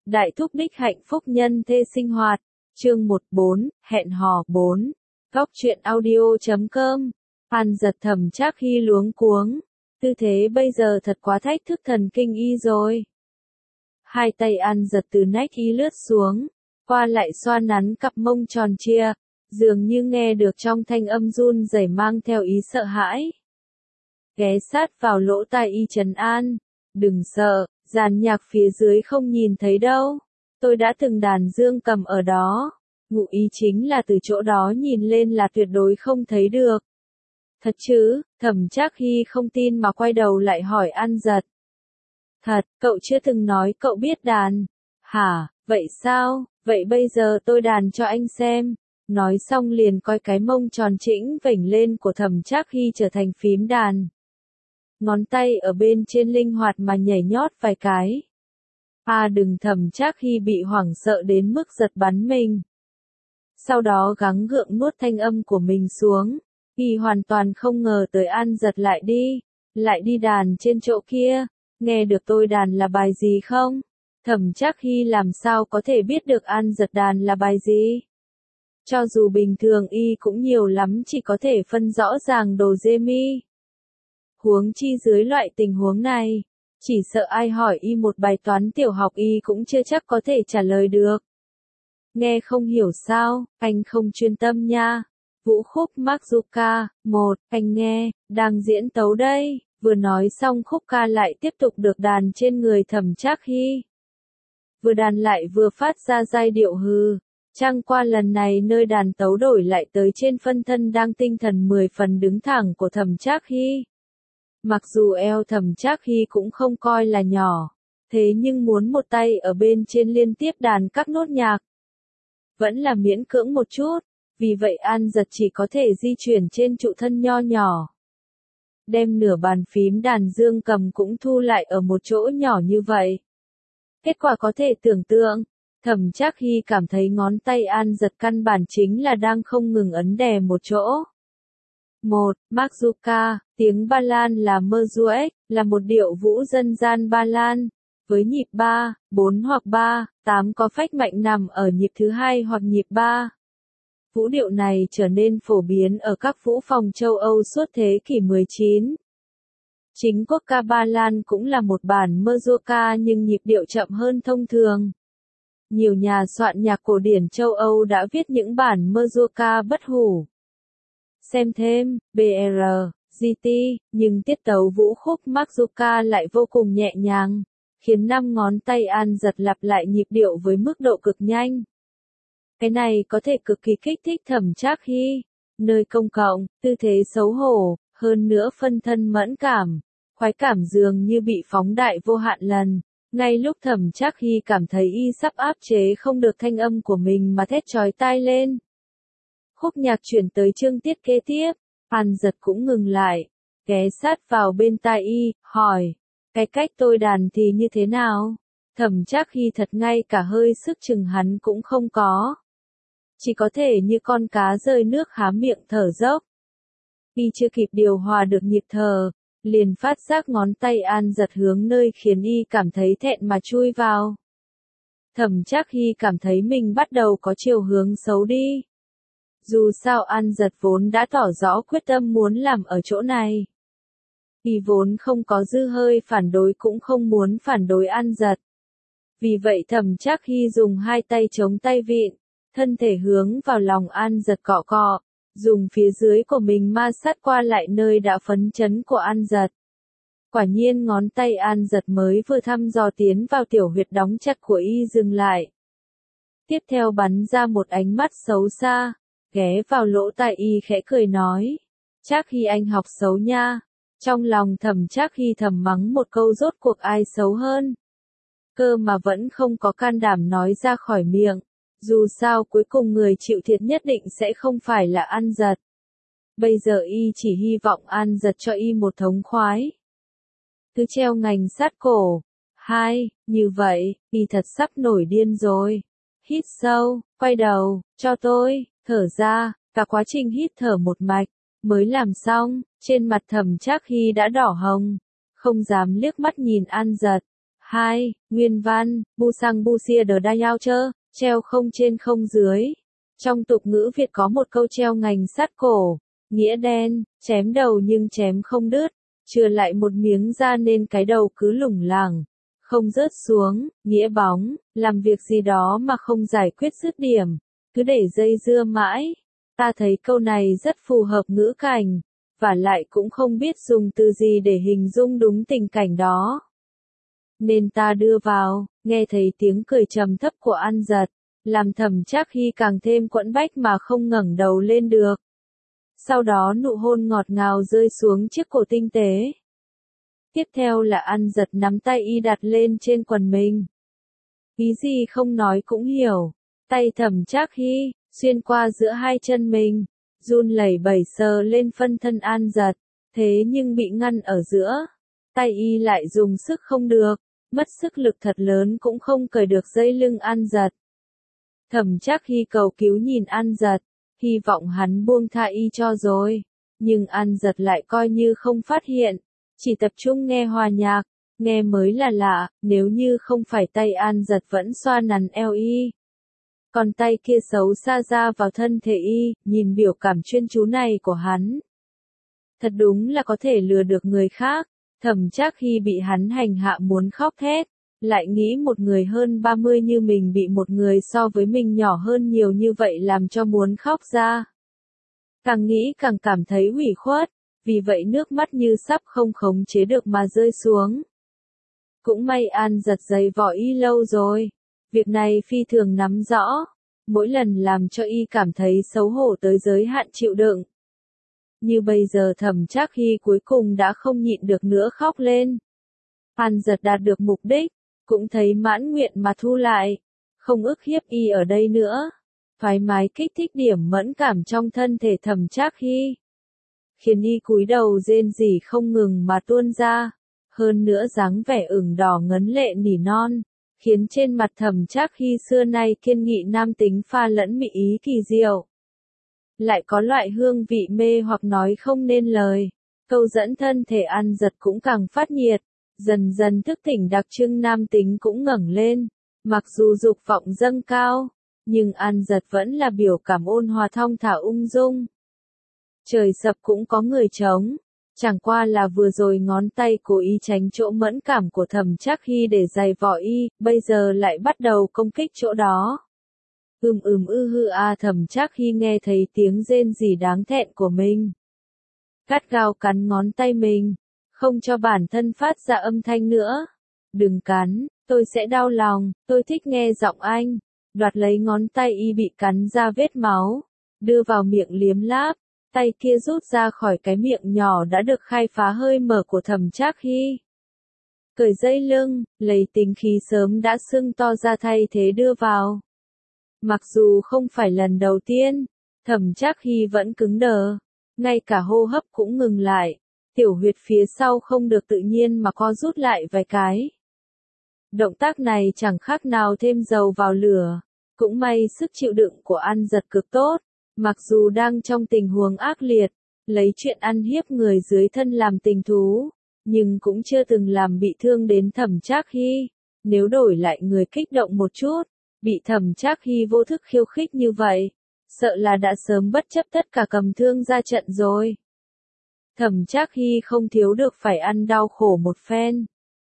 Đại thúc đích hạnh phúc nhân thê sinh hoạt. Chương 14, hẹn hò 4. Góc truyện audio.com. An giật Thẩm Trác Hy luống cuống. Tư thế bây giờ thật quá thách thức thần kinh y rồi. Hai tay An giật từ nách y lướt xuống, qua lại xoa nắn cặp mông tròn trịa, dường như nghe được trong thanh âm run rẩy mang theo ý sợ hãi. Ghé sát vào lỗ tai y trấn an. Đừng sợ, dàn nhạc phía dưới không nhìn thấy đâu. Tôi đã từng đàn dương cầm ở đó. Ngụ ý chính là từ chỗ đó nhìn lên là tuyệt đối không thấy được. Thật chứ? Thẩm Trác Hy không tin mà quay đầu lại hỏi An giật. Thật, cậu chưa từng nói cậu biết đàn. Hả, vậy sao? Vậy bây giờ tôi đàn cho anh xem. Nói xong liền coi cái mông tròn trĩnh vểnh lên của Thẩm Trác Hy trở thành phím đàn. Ngón tay ở bên trên linh hoạt mà nhảy nhót vài cái. Đừng, Thẩm Trác Hy bị hoảng sợ đến mức giật bắn mình. Sau đó gắng gượng nuốt thanh âm của mình xuống. Y hoàn toàn không ngờ tới An giật lại đi đàn trên chỗ kia. Nghe được tôi đàn là bài gì không? Thẩm Trác Hy làm sao có thể biết được An giật đàn là bài gì? Cho dù bình thường y cũng nhiều lắm chỉ có thể phân rõ ràng đồ dê mi. Huống chi dưới loại tình huống này, chỉ sợ ai hỏi y một bài toán tiểu học y cũng chưa chắc có thể trả lời được. Nghe không hiểu sao, anh không chuyên tâm nha. Vũ khúc Mazurka, 1, anh nghe, đang diễn tấu đây. Vừa nói xong khúc ca lại tiếp tục được đàn trên người Thẩm Trác Hy. Vừa đàn lại vừa phát ra giai điệu hừ. Chẳng qua lần này nơi đàn tấu đổi lại tới trên phân thân đang tinh thần 10 phần đứng thẳng của Thẩm Trác Hy. Mặc dù eo Thẩm Trác Hy cũng không coi là nhỏ, thế nhưng muốn một tay ở bên trên liên tiếp đàn các nốt nhạc, vẫn là miễn cưỡng một chút, vì vậy An giật chỉ có thể di chuyển trên trụ thân nho nhỏ. Đem nửa bàn phím đàn dương cầm cũng thu lại ở một chỗ nhỏ như vậy. Kết quả có thể tưởng tượng, Thẩm Trác Hy cảm thấy ngón tay An giật căn bản chính là đang không ngừng ấn đè một chỗ. 1. Mazurka, tiếng Ba Lan là Mezuet, là một điệu vũ dân gian Ba Lan, với nhịp 3, 4 hoặc 3, 8 có phách mạnh nằm ở nhịp thứ 2 hoặc nhịp 3. Vũ điệu này trở nên phổ biến ở các vũ phòng châu Âu suốt thế kỷ 19. Chính quốc ca Ba Lan cũng là một bản Mazurka nhưng nhịp điệu chậm hơn thông thường. Nhiều nhà soạn nhạc cổ điển châu Âu đã viết những bản Mazurka bất hủ. Xem thêm, BR, GT, nhưng tiết tấu vũ khúc Mazurka lại vô cùng nhẹ nhàng, khiến 5 ngón tay An giật lặp lại nhịp điệu với mức độ cực nhanh. Cái này có thể cực kỳ kích thích Thẩm Trác Hy. Nơi công cộng, tư thế xấu hổ, hơn nữa phân thân mẫn cảm, khoái cảm dường như bị phóng đại vô hạn lần. Ngay lúc Thẩm Trác Hy cảm thấy y sắp áp chế không được thanh âm của mình mà thét chói tai lên. Khúc nhạc chuyển tới chương tiết kế tiếp, An giật cũng ngừng lại, ghé sát vào bên tai y, hỏi, cái cách tôi đàn thì như thế nào? Thẩm Trác Hy thật ngay cả hơi sức chừng hắn cũng không có. Chỉ có thể như con cá rơi nước há miệng thở dốc. Y chưa kịp điều hòa được nhịp thở, liền phát giác ngón tay An giật hướng nơi khiến y cảm thấy thẹn mà chui vào. Thẩm Trác Hy cảm thấy mình bắt đầu có chiều hướng xấu đi. Dù sao An giật vốn đã tỏ rõ quyết tâm muốn làm ở chỗ này. Y vốn không có dư hơi phản đối cũng không muốn phản đối An giật. Vì vậy Thẩm Trác Hy dùng hai tay chống tay vịn, thân thể hướng vào lòng An giật cọ cọ, dùng phía dưới của mình ma sát qua lại nơi đã phấn chấn của An giật. Quả nhiên ngón tay An giật mới vừa thăm dò tiến vào tiểu huyệt đóng chặt của y dừng lại. Tiếp theo bắn ra một ánh mắt xấu xa, ghé vào lỗ tai y khẽ cười nói, Trác Hy anh học xấu nha. Trong lòng Thẩm Trác Hy thầm mắng một câu rốt cuộc ai xấu hơn. Cơ mà vẫn không có can đảm nói ra khỏi miệng. Dù sao cuối cùng người chịu thiệt nhất định sẽ không phải là An giật. Bây giờ y chỉ hy vọng An giật cho y một thống khoái. Cứ treo ngành sát cổ. 2, như vậy, y thật sắp nổi điên rồi. Hít sâu, quay đầu, cho tôi, thở ra, cả quá trình hít thở một mạch, mới làm xong, trên mặt Thẩm Trác Hy đã đỏ hồng, không dám liếc mắt nhìn An giật. 2. Nguyên văn, bu sang bu sia đờ đa yao chơ, treo không trên không dưới. Trong tục ngữ Việt có một câu treo ngành sát cổ, nghĩa đen, chém đầu nhưng chém không đứt, chừa lại một miếng da nên cái đầu cứ lủng lẳng, không rớt xuống, nghĩa bóng, làm việc gì đó mà không giải quyết dứt điểm, cứ để dây dưa mãi. Ta thấy câu này rất phù hợp ngữ cảnh, và lại cũng không biết dùng từ gì để hình dung đúng tình cảnh đó. Nên ta đưa vào, nghe thấy tiếng cười trầm thấp của An Giật, làm Thẩm Trác Hy càng thêm quẫn bách mà không ngẩng đầu lên được. Sau đó nụ hôn ngọt ngào rơi xuống chiếc cổ tinh tế. Tiếp theo là An Giật nắm tay y đặt lên trên quần mình. Ý gì không nói cũng hiểu, tay Thẩm Trác Hy, xuyên qua giữa hai chân mình, run lẩy bẩy sờ lên phân thân An Giật, thế nhưng bị ngăn ở giữa. Tay y lại dùng sức không được, mất sức lực thật lớn cũng không cởi được dây lưng An Giật. Thẩm Trác Hy cầu cứu nhìn An Giật, hy vọng hắn buông tha y cho rồi, nhưng An Giật lại coi như không phát hiện, chỉ tập trung nghe hòa nhạc, nghe mới là lạ, nếu như không phải tay An Giật vẫn xoa nắn eo y. Còn tay kia xấu xa ra vào thân thể y, nhìn biểu cảm chuyên chú này của hắn. Thật đúng là có thể lừa được người khác, Thẩm Trác Hy bị hắn hành hạ muốn khóc thét, lại nghĩ một người hơn 30 như mình bị một người so với mình nhỏ hơn nhiều như vậy làm cho muốn khóc ra. Càng nghĩ càng cảm thấy ủy khuất, vì vậy nước mắt như sắp không khống chế được mà rơi xuống. Cũng may An Giật giày vò y lâu rồi, việc này phi thường nắm rõ, mỗi lần làm cho y cảm thấy xấu hổ tới giới hạn chịu đựng. Như bây giờ Thẩm Trác Hy cuối cùng đã không nhịn được nữa khóc lên. An Giật đạt được mục đích, cũng thấy mãn nguyện mà thu lại, không ức hiếp y ở đây nữa, thoải mái kích thích điểm mẫn cảm trong thân thể Thẩm Trác Hy, khiến y cúi đầu rên rỉ không ngừng mà tuôn ra, hơn nữa dáng vẻ ửng đỏ ngấn lệ nỉ non, khiến trên mặt Thẩm Trác Hy xưa nay kiên nghị nam tính pha lẫn mị ý kỳ diệu. Lại có loại hương vị mê hoặc nói không nên lời, câu dẫn thân thể An Giật cũng càng phát nhiệt, dần dần thức tỉnh đặc trưng nam tính cũng ngẩng lên, mặc dù dục vọng dâng cao, nhưng An Giật vẫn là biểu cảm ôn hòa thong thả ung dung. Trời sập cũng có người chống, chẳng qua là vừa rồi ngón tay cố ý tránh chỗ mẫn cảm của Thẩm Trác Hy để giày vò y, bây giờ lại bắt đầu công kích chỗ đó. Hư a Thẩm Trác Hy nghe thấy tiếng rên rỉ đáng thẹn của mình. Gắt gao cắn ngón tay mình, không cho bản thân phát ra âm thanh nữa. Đừng cắn, tôi sẽ đau lòng, tôi thích nghe giọng anh. Đoạt lấy ngón tay y bị cắn ra vết máu, đưa vào miệng liếm láp, tay kia rút ra khỏi cái miệng nhỏ đã được khai phá hơi mở của Thẩm Trác Hy. Cởi dây lưng, lấy tính khí sớm đã sưng to ra thay thế đưa vào. Mặc dù không phải lần đầu tiên, Thẩm Trác Hy vẫn cứng đờ, ngay cả hô hấp cũng ngừng lại, tiểu huyệt phía sau không được tự nhiên mà co rút lại vài cái. Động tác này chẳng khác nào thêm dầu vào lửa, cũng may sức chịu đựng của An Giật cực tốt, mặc dù đang trong tình huống ác liệt, lấy chuyện ăn hiếp người dưới thân làm tình thú, nhưng cũng chưa từng làm bị thương đến Thẩm Trác Hy, nếu đổi lại người kích động một chút, bị Thẩm Trác Hy vô thức khiêu khích như vậy, sợ là đã sớm bất chấp tất cả cầm thương ra trận rồi. Thẩm Trác Hy không thiếu được phải ăn đau khổ một phen.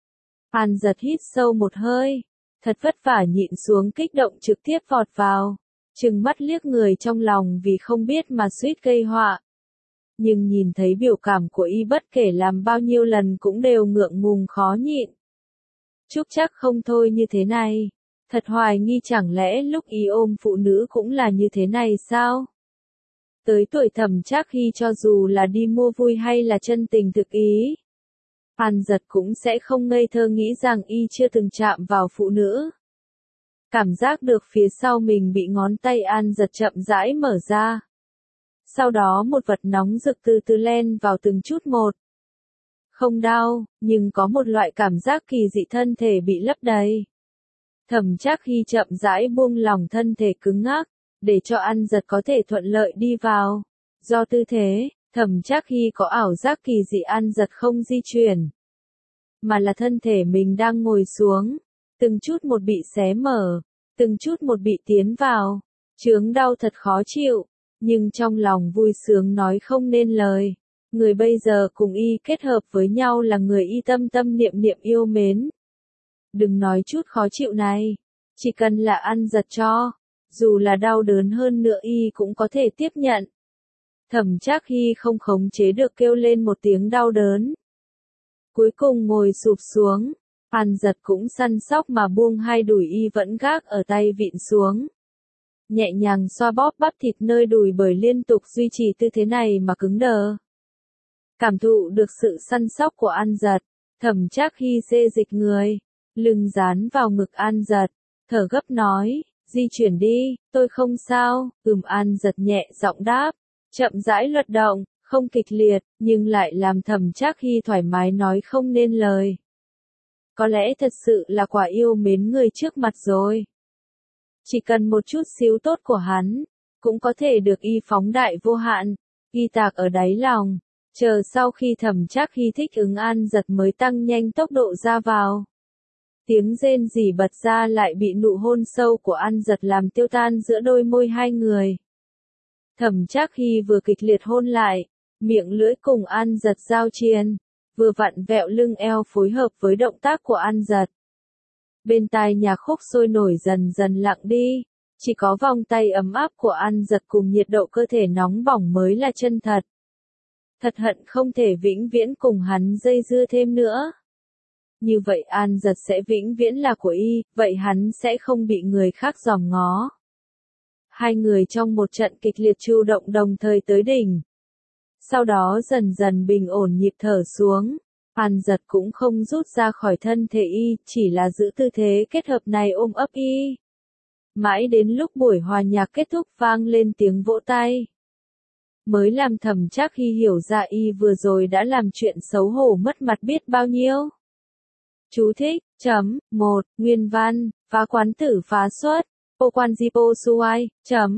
An Giật hít sâu một hơi, thật vất vả nhịn xuống kích động trực tiếp vọt vào, trừng mắt liếc người trong lòng vì không biết mà suýt gây họa. Nhưng nhìn thấy biểu cảm của y bất kể làm bao nhiêu lần cũng đều ngượng ngùng khó nhịn. Chúc chắc không thôi như thế này. Thật hoài nghi chẳng lẽ lúc y ôm phụ nữ cũng là như thế này sao? Tới tuổi Thẩm Trác Hy cho dù là đi mua vui hay là chân tình thực ý, An Giật cũng sẽ không ngây thơ nghĩ rằng y chưa từng chạm vào phụ nữ. Cảm giác được phía sau mình bị ngón tay An Giật chậm rãi mở ra. Sau đó một vật nóng rực từ từ len vào từng chút một. Không đau, nhưng có một loại cảm giác kỳ dị thân thể bị lấp đầy. Thẩm Trác Hy chậm rãi buông lỏng thân thể cứng ngắc, để cho An Giật có thể thuận lợi đi vào. Do tư thế, Thẩm Trác Hy có ảo giác kỳ dị An Giật không di chuyển. mà là thân thể mình đang ngồi xuống, từng chút một bị xé mở, từng chút một bị tiến vào, chướng đau thật khó chịu, nhưng trong lòng vui sướng nói không nên lời. Người bây giờ cùng y kết hợp với nhau là người y tâm tâm niệm niệm yêu mến. Đừng nói chút khó chịu này, chỉ cần là ăn giật cho, dù là đau đớn hơn nữa y cũng có thể tiếp nhận. Thẩm Trác Hy không khống chế được kêu lên một tiếng đau đớn. Cuối cùng ngồi sụp xuống, An Giật cũng săn sóc mà buông hai đùi y vẫn gác ở tay vịn xuống. Nhẹ nhàng xoa bóp bắp thịt nơi đùi bởi liên tục duy trì tư thế này mà cứng đờ. Cảm thụ được sự săn sóc của An Giật, Thẩm Trác Hy xê dịch người, lưng dán vào ngực An Giật, thở gấp nói, di chuyển đi, tôi không sao. An Giật nhẹ giọng đáp, chậm rãi luật động, không kịch liệt, nhưng lại làm Thẩm Trác Hy thoải mái nói không nên lời. Có lẽ thật sự là quả yêu mến người trước mặt rồi. Chỉ cần một chút xíu tốt của hắn, cũng có thể được y phóng đại vô hạn, y tạc ở đáy lòng, chờ sau khi Thẩm Trác Hy thích ứng An Giật mới tăng nhanh tốc độ ra vào. Tiếng rên rỉ bật ra lại bị nụ hôn sâu của An Giật làm tiêu tan giữa đôi môi hai người. Thẩm Trác Hy vừa kịch liệt hôn lại, miệng lưỡi cùng An Giật giao triền, vừa vặn vẹo lưng eo phối hợp với động tác của An Giật. Bên tai nhạc khúc sôi nổi dần dần lặng đi, chỉ có vòng tay ấm áp của An Giật cùng nhiệt độ cơ thể nóng bỏng mới là chân thật. Thật hận không thể vĩnh viễn cùng hắn dây dưa thêm nữa. Như vậy An Giật sẽ vĩnh viễn là của y, vậy hắn sẽ không bị người khác dòm ngó. Hai người trong một trận kịch liệt chu động đồng thời tới đỉnh. Sau đó dần dần bình ổn nhịp thở xuống, An Giật cũng không rút ra khỏi thân thể y, chỉ là giữ tư thế kết hợp này ôm ấp y. Mãi đến lúc buổi hòa nhạc kết thúc vang lên tiếng vỗ tay. Mới làm Thẩm Trác Hy hiểu ra y vừa rồi đã làm chuyện xấu hổ mất mặt biết bao nhiêu. Chú thích, 1, nguyên văn, phá quán tử phá xuất, ô quan di po suai,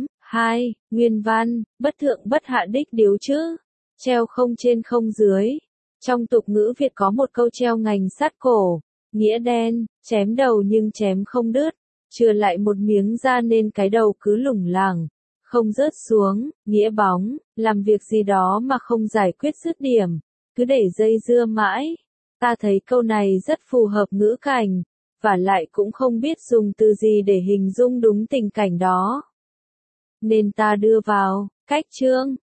2, nguyên văn, bất thượng bất hạ đích điếu chữ, treo không trên không dưới. Trong tục ngữ Việt có một câu treo ngành sát cổ, nghĩa đen, chém đầu nhưng chém không đứt, chừa lại một miếng da nên cái đầu cứ lủng lẳng, không rớt xuống, nghĩa bóng, làm việc gì đó mà không giải quyết dứt điểm, cứ để dây dưa mãi. Ta thấy câu này rất phù hợp ngữ cảnh, và lại cũng không biết dùng từ gì để hình dung đúng tình cảnh đó. Nên ta đưa vào, cách chương,